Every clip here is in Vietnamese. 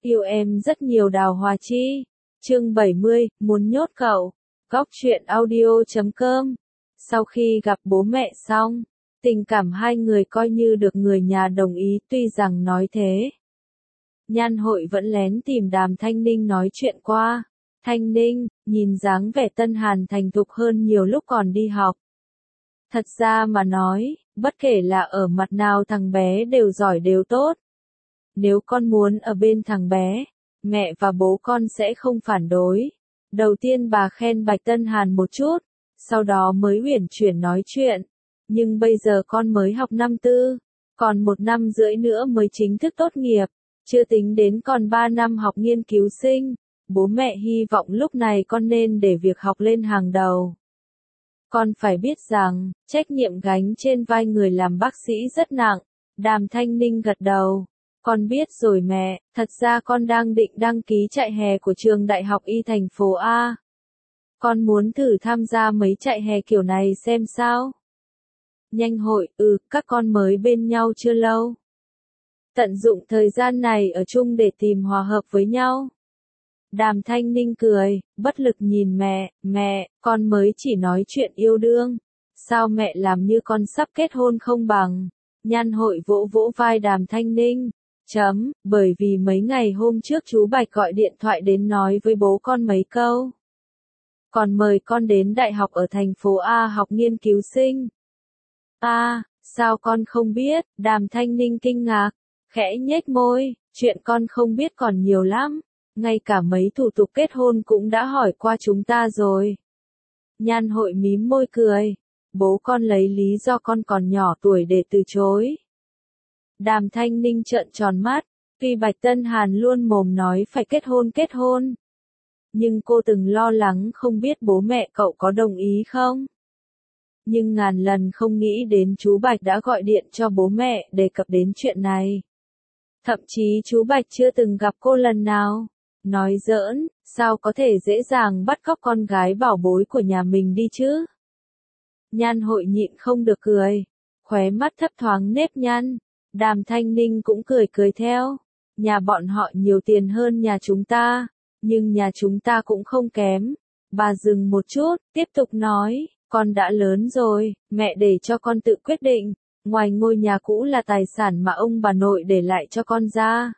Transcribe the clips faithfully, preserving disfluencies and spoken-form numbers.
Yêu em rất nhiều Đào Hòa Chi. Chương bảy mươi, muốn nhốt cậu. Góc truyện audio chấm com. Sau khi gặp bố mẹ xong, tình cảm hai người coi như được người nhà đồng ý, tuy rằng nói thế. Nhan Hội vẫn lén tìm Đàm Thanh Ninh nói chuyện qua. Thanh Ninh, nhìn dáng vẻ Tân Hàn thành thục hơn nhiều lúc còn đi học. Thật ra mà nói, bất kể là ở mặt nào thằng bé đều giỏi đều tốt. Nếu con muốn ở bên thằng bé, mẹ và bố con sẽ không phản đối. Đầu tiên bà khen Bạch Tân Hàn một chút, sau đó mới uyển chuyển nói chuyện. Nhưng bây giờ con mới học năm tư, còn một năm rưỡi nữa mới chính thức tốt nghiệp, chưa tính đến còn ba năm học nghiên cứu sinh. Bố mẹ hy vọng lúc này con nên để việc học lên hàng đầu. Con phải biết rằng, trách nhiệm gánh trên vai người làm bác sĩ rất nặng. Đàm Thanh Ninh gật đầu. Con biết rồi mẹ, thật ra con đang định đăng ký chạy hè của trường Đại học Y thành phố A. Con muốn thử tham gia mấy chạy hè kiểu này xem sao. Nhanh Hội, ừ, các con mới bên nhau chưa lâu. Tận dụng thời gian này ở chung để tìm hòa hợp với nhau. Đàm Thanh Ninh cười, bất lực nhìn mẹ, mẹ, con mới chỉ nói chuyện yêu đương. Sao mẹ làm như con sắp kết hôn không bằng. Nhan Hội vỗ vỗ vai Đàm Thanh Ninh. Chấm, bởi vì mấy ngày hôm trước chú Bạch gọi điện thoại đến nói với bố con mấy câu. Còn mời con đến đại học ở thành phố A học nghiên cứu sinh. A, à, sao con không biết, Đàm Thanh Ninh kinh ngạc, khẽ nhếch môi, chuyện con không biết còn nhiều lắm, ngay cả mấy thủ tục kết hôn cũng đã hỏi qua chúng ta rồi. Nhan Hội mím môi cười, bố con lấy lý do con còn nhỏ tuổi để từ chối. Đàm Thanh Ninh trợn tròn mắt, tuy Bạch Tân Hàn luôn mồm nói phải kết hôn kết hôn. Nhưng cô từng lo lắng không biết bố mẹ cậu có đồng ý không. Nhưng ngàn lần không nghĩ đến chú Bạch đã gọi điện cho bố mẹ đề cập đến chuyện này. Thậm chí chú Bạch chưa từng gặp cô lần nào. Nói giỡn, sao có thể dễ dàng bắt cóc con gái bảo bối của nhà mình đi chứ? Nhan Hội nhịn không được cười, khóe mắt thấp thoáng nếp nhăn. Đàm Thanh Ninh cũng cười cười theo. Nhà bọn họ nhiều tiền hơn nhà chúng ta, nhưng nhà chúng ta cũng không kém. Bà dừng một chút, tiếp tục nói, con đã lớn rồi, mẹ để cho con tự quyết định. Ngoài ngôi nhà cũ là tài sản mà ông bà nội để lại cho con ra.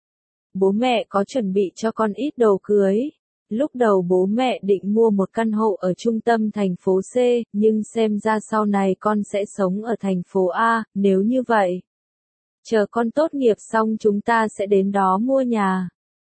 Bố mẹ có chuẩn bị cho con ít đồ cưới. Lúc đầu bố mẹ định mua một căn hộ ở trung tâm thành phố C, nhưng xem ra sau này con sẽ sống ở thành phố A, nếu như vậy. Chờ con tốt nghiệp xong chúng ta sẽ đến đó mua nhà.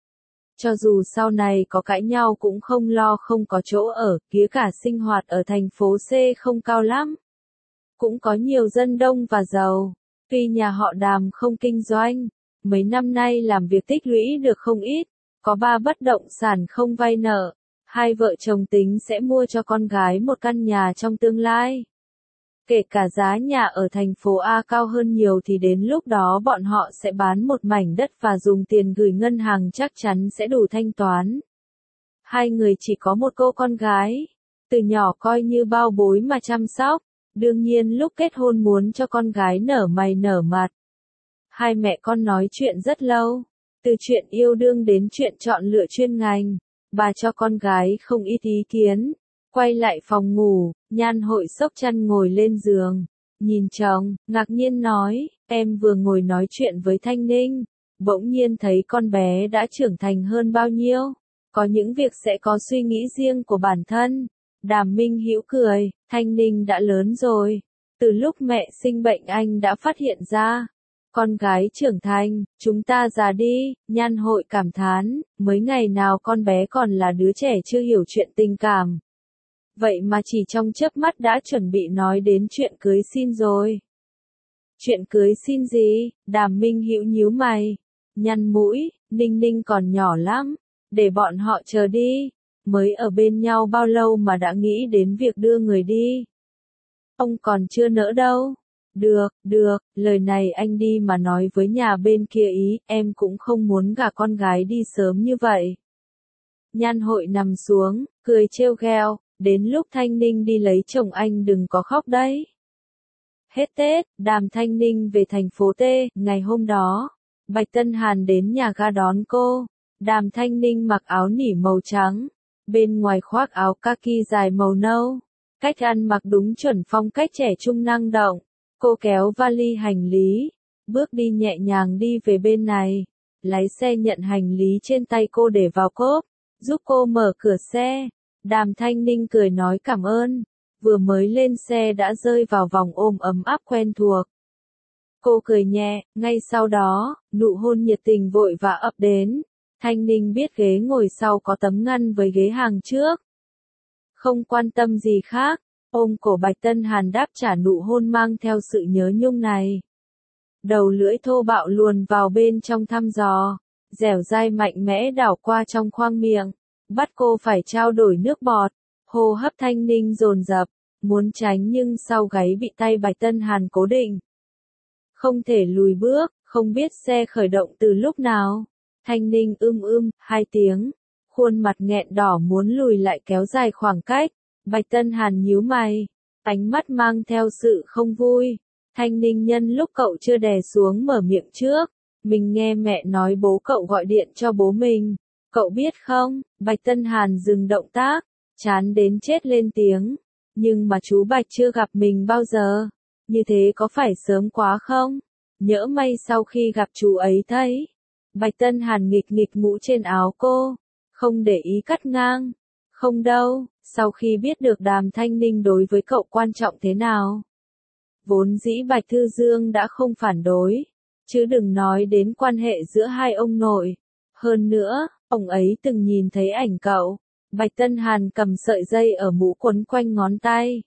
Cho dù sau này có cãi nhau cũng không lo không có chỗ ở, kía cả sinh hoạt ở thành phố C không cao lắm. Cũng có nhiều dân đông và giàu. Tuy nhà họ Đàm không kinh doanh, mấy năm nay làm việc tích lũy được không ít, có ba bất động sản không vay nợ. Hai vợ chồng tính sẽ mua cho con gái một căn nhà trong tương lai. Kể cả giá nhà ở thành phố A cao hơn nhiều thì đến lúc đó bọn họ sẽ bán một mảnh đất và dùng tiền gửi ngân hàng chắc chắn sẽ đủ thanh toán. Hai người chỉ có một cô con gái, từ nhỏ coi như bao bối mà chăm sóc, đương nhiên lúc kết hôn muốn cho con gái nở mày nở mặt. Hai mẹ con nói chuyện rất lâu, từ chuyện yêu đương đến chuyện chọn lựa chuyên ngành, bà cho con gái không ít ý kiến. Quay lại phòng ngủ, Nhan Hội xốc chăn ngồi lên giường, nhìn chồng, ngạc nhiên nói, em vừa ngồi nói chuyện với Thanh Ninh, bỗng nhiên thấy con bé đã trưởng thành hơn bao nhiêu, có những việc sẽ có suy nghĩ riêng của bản thân. Đàm Minh Hữu cười, Thanh Ninh đã lớn rồi, từ lúc mẹ sinh bệnh anh đã phát hiện ra. Con gái trưởng thành, chúng ta già đi, Nhan Hội cảm thán, mấy ngày nào con bé còn là đứa trẻ chưa hiểu chuyện tình cảm. Vậy mà chỉ trong chớp mắt đã chuẩn bị nói đến chuyện cưới xin rồi. Chuyện cưới xin gì? Đàm Minh Hữu nhíu mày, nhăn mũi, Ninh Ninh còn nhỏ lắm, để bọn họ chờ đi, mới ở bên nhau bao lâu mà đã nghĩ đến việc đưa người đi. Ông còn chưa nỡ đâu. Được, được, lời này anh đi mà nói với nhà bên kia ý, em cũng không muốn gả con gái đi sớm như vậy. Nhan Hội nằm xuống, cười trêu ghẹo. Đến lúc Thanh Ninh đi lấy chồng anh đừng có khóc đấy. Hết Tết, Đàm Thanh Ninh về thành phố T, ngày hôm đó, Bạch Tân Hàn đến nhà ga đón cô. Đàm Thanh Ninh mặc áo nỉ màu trắng, bên ngoài khoác áo kaki dài màu nâu. Cách ăn mặc đúng chuẩn phong cách trẻ trung năng động. Cô kéo vali hành lý, bước đi nhẹ nhàng đi về bên này. Lái xe nhận hành lý trên tay cô để vào cốp, giúp cô mở cửa xe. Đàm Thanh Ninh cười nói cảm ơn, vừa mới lên xe đã rơi vào vòng ôm ấm áp quen thuộc. Cô cười nhẹ, ngay sau đó, nụ hôn nhiệt tình vội vã ập đến. Thanh Ninh biết ghế ngồi sau có tấm ngăn với ghế hàng trước. Không quan tâm gì khác, ôm cổ Bạch Tân Hàn đáp trả nụ hôn mang theo sự nhớ nhung này. Đầu lưỡi thô bạo luồn vào bên trong thăm dò, dẻo dai mạnh mẽ đảo qua trong khoang miệng, bắt cô phải trao đổi nước bọt. Hô hấp Thanh Ninh dồn dập, muốn tránh nhưng sau gáy bị tay Bạch Tân Hàn cố định. Không thể lùi bước, không biết xe khởi động từ lúc nào. Thanh Ninh ưm ưm, hai tiếng, khuôn mặt nghẹn đỏ muốn lùi lại kéo dài khoảng cách. Bạch Tân Hàn nhíu mày, ánh mắt mang theo sự không vui. Thanh Ninh nhân lúc cậu chưa đè xuống mở miệng trước. Mình nghe mẹ nói bố cậu gọi điện cho bố mình. Cậu biết không, Bạch Tân Hàn dừng động tác, chán đến chết lên tiếng. Nhưng mà chú Bạch chưa gặp mình bao giờ. Như thế có phải sớm quá không? Nhỡ may sau khi gặp chú ấy thấy. Bạch Tân Hàn nghịch nghịch mũ trên áo cô. Không để ý cắt ngang. Không đâu, sau khi biết được Đàm Thanh Ninh đối với cậu quan trọng thế nào. Vốn dĩ Bạch Thư Dương đã không phản đối. Chứ đừng nói đến quan hệ giữa hai ông nội. Hơn nữa, ông ấy từng nhìn thấy ảnh cậu. Bạch Tân Hàn cầm sợi dây ở mũ quấn quanh ngón tay.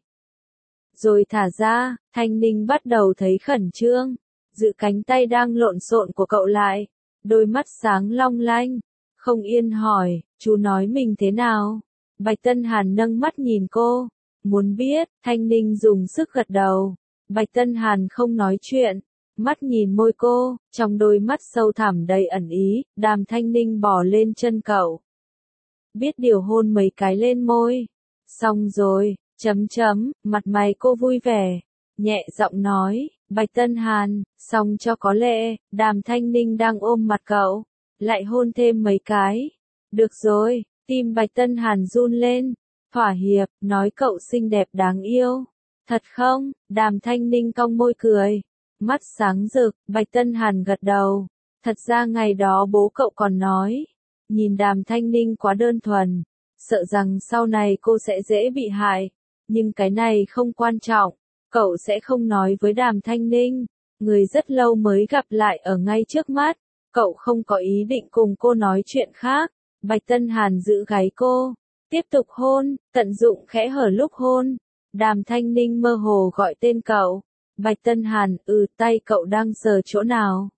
Rồi thả ra, Thanh Ninh bắt đầu thấy khẩn trương. Giữ cánh tay đang lộn xộn của cậu lại. Đôi mắt sáng long lanh. Không yên hỏi, chú nói mình thế nào? Bạch Tân Hàn nâng mắt nhìn cô. Muốn biết, Thanh Ninh dùng sức gật đầu. Bạch Tân Hàn không nói chuyện. Mắt nhìn môi cô, trong đôi mắt sâu thẳm đầy ẩn ý, Đàm Thanh Ninh bò lên chân cậu. Biết điều hôn mấy cái lên môi. Xong rồi, chấm chấm, mặt mày cô vui vẻ. Nhẹ giọng nói, Bạch Tân Hàn, xong cho có lệ. Đàm Thanh Ninh đang ôm mặt cậu. Lại hôn thêm mấy cái. Được rồi, tim Bạch Tân Hàn run lên. Thỏa hiệp, nói cậu xinh đẹp đáng yêu. Thật không? Đàm Thanh Ninh cong môi cười. Mắt sáng rực, Bạch Tân Hàn gật đầu. Thật ra ngày đó bố cậu còn nói. Nhìn Đàm Thanh Ninh quá đơn thuần. Sợ rằng sau này cô sẽ dễ bị hại. Nhưng cái này không quan trọng. Cậu sẽ không nói với Đàm Thanh Ninh. Người rất lâu mới gặp lại ở ngay trước mắt. Cậu không có ý định cùng cô nói chuyện khác. Bạch Tân Hàn giữ gáy cô. Tiếp tục hôn, tận dụng khẽ hở lúc hôn. Đàm Thanh Ninh mơ hồ gọi tên cậu. Bạch Tân Hàn, ừ, tay cậu đang sờ chỗ nào?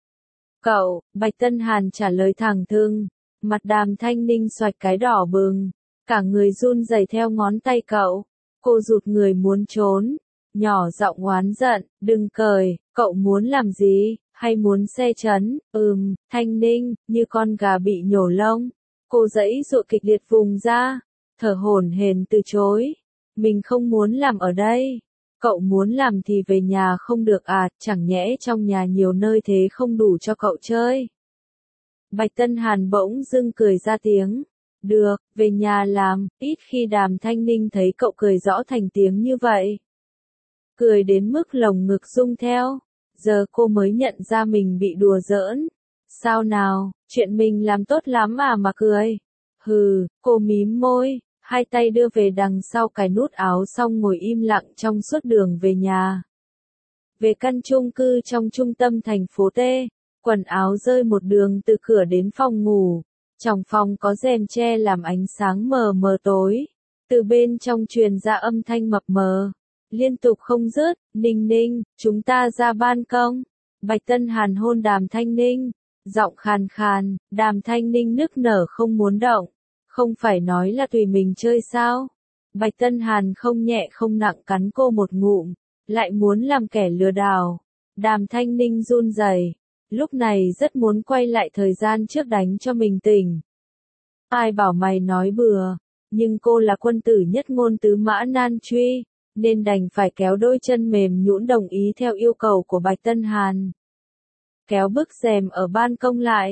Cậu, Bạch Tân Hàn trả lời thẳng thừng. Mặt Đàm Thanh Ninh xoạch cái đỏ bừng. Cả người run rẩy theo ngón tay cậu. Cô rụt người muốn trốn. Nhỏ giọng oán giận, đừng cười, cậu muốn làm gì, hay muốn xe chấn? Ừm, Thanh Ninh, như con gà bị nhổ lông. Cô giãy giụa kịch liệt vùng ra. Thở hổn hển từ chối. Mình không muốn làm ở đây. Cậu muốn làm thì về nhà không được à, chẳng nhẽ trong nhà nhiều nơi thế không đủ cho cậu chơi. Bạch Tân Hàn bỗng dưng cười ra tiếng. Được, về nhà làm, ít khi Đàm Thanh Ninh thấy cậu cười rõ thành tiếng như vậy. Cười đến mức lồng ngực rung theo. Giờ cô mới nhận ra mình bị đùa giỡn. Sao nào, chuyện mình làm tốt lắm à mà cười. Hừ, cô mím môi. Hai tay đưa về đằng sau cài nút áo xong ngồi im lặng trong suốt đường về nhà. Về căn chung cư trong trung tâm thành phố T, quần áo rơi một đường từ cửa đến phòng ngủ. Trong phòng có rèm che làm ánh sáng mờ mờ tối. Từ bên trong truyền ra âm thanh mập mờ. Liên tục không dứt, Ninh Ninh, chúng ta ra ban công. Bạch Tân Hàn hôn Đàm Thanh Ninh. Giọng khàn khàn, Đàm Thanh Ninh nức nở không muốn động. Không phải nói là tùy mình chơi sao? Bạch Tân Hàn không nhẹ không nặng cắn cô một ngụm, lại muốn làm kẻ lừa đảo. Đàm Thanh Ninh run rẩy, lúc này rất muốn quay lại thời gian trước đánh cho mình tỉnh. Ai bảo mày nói bừa, nhưng cô là quân tử nhất ngôn tứ mã nan truy, nên đành phải kéo đôi chân mềm nhũn đồng ý theo yêu cầu của Bạch Tân Hàn. Kéo bức rèm ở ban công lại,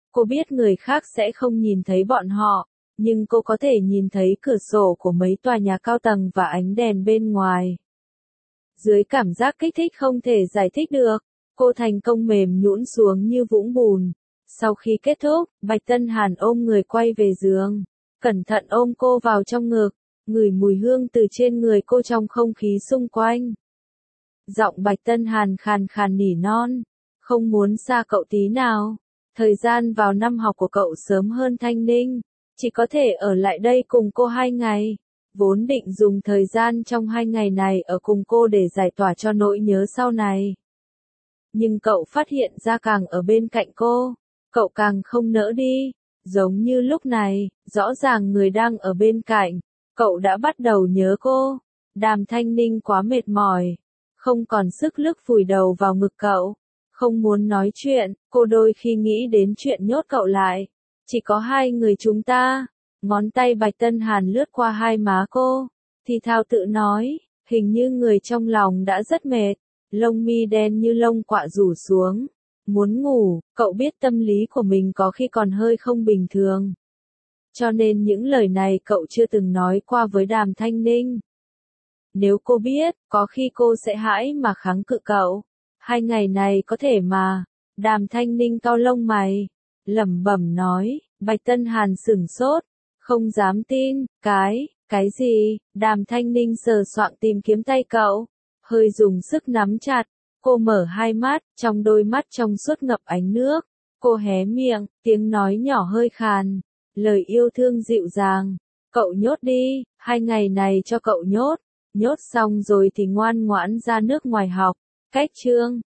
Cô biết người khác sẽ không nhìn thấy bọn họ, nhưng cô có thể nhìn thấy cửa sổ của mấy tòa nhà cao tầng và ánh đèn bên ngoài. Dưới cảm giác kích thích không thể giải thích được, cô thành công mềm nhũn xuống như vũng bùn. Sau khi kết thúc, Bạch Tân Hàn ôm người quay về giường, cẩn thận ôm cô vào trong ngực, ngửi mùi hương từ trên người cô trong không khí xung quanh. Giọng Bạch Tân Hàn khàn khàn nỉ non, không muốn xa cậu tí nào. Thời gian vào năm học của cậu sớm hơn Thanh Ninh, chỉ có thể ở lại đây cùng cô hai ngày. Vốn định dùng thời gian trong hai ngày này ở cùng cô để giải tỏa cho nỗi nhớ sau này. Nhưng cậu phát hiện ra càng ở bên cạnh cô, cậu càng không nỡ đi. Giống như lúc này, rõ ràng người đang ở bên cạnh, cậu đã bắt đầu nhớ cô. Đàm Thanh Ninh quá mệt mỏi, không còn sức lực vùi đầu vào ngực cậu. Không muốn nói chuyện, cô đôi khi nghĩ đến chuyện nhốt cậu lại. Chỉ có hai người chúng ta. Ngón tay Bạch Tân Hàn lướt qua hai má cô, thì thào tự nói, hình như người trong lòng đã rất mệt, lông mi đen như lông quạ rủ xuống, muốn ngủ. Cậu biết tâm lý của mình có khi còn hơi không bình thường. Cho nên những lời này cậu chưa từng nói qua với Đàm Thanh Ninh. Nếu cô biết, có khi cô sẽ hãi mà kháng cự cậu. Hai ngày này có thể mà. Đàm Thanh Ninh cau lông mày, lẩm bẩm nói. Bạch Tân Hàn sửng sốt, không dám tin. Cái, cái gì? Đàm Thanh Ninh sờ soạng tìm kiếm tay cậu, hơi dùng sức nắm chặt. Cô mở hai mắt, trong đôi mắt trong suốt ngập ánh nước. Cô hé miệng, tiếng nói nhỏ hơi khàn, lời yêu thương dịu dàng. Cậu nhốt đi, hai ngày này cho cậu nhốt. Nhốt xong rồi thì ngoan ngoãn ra nước ngoài học. Cách chương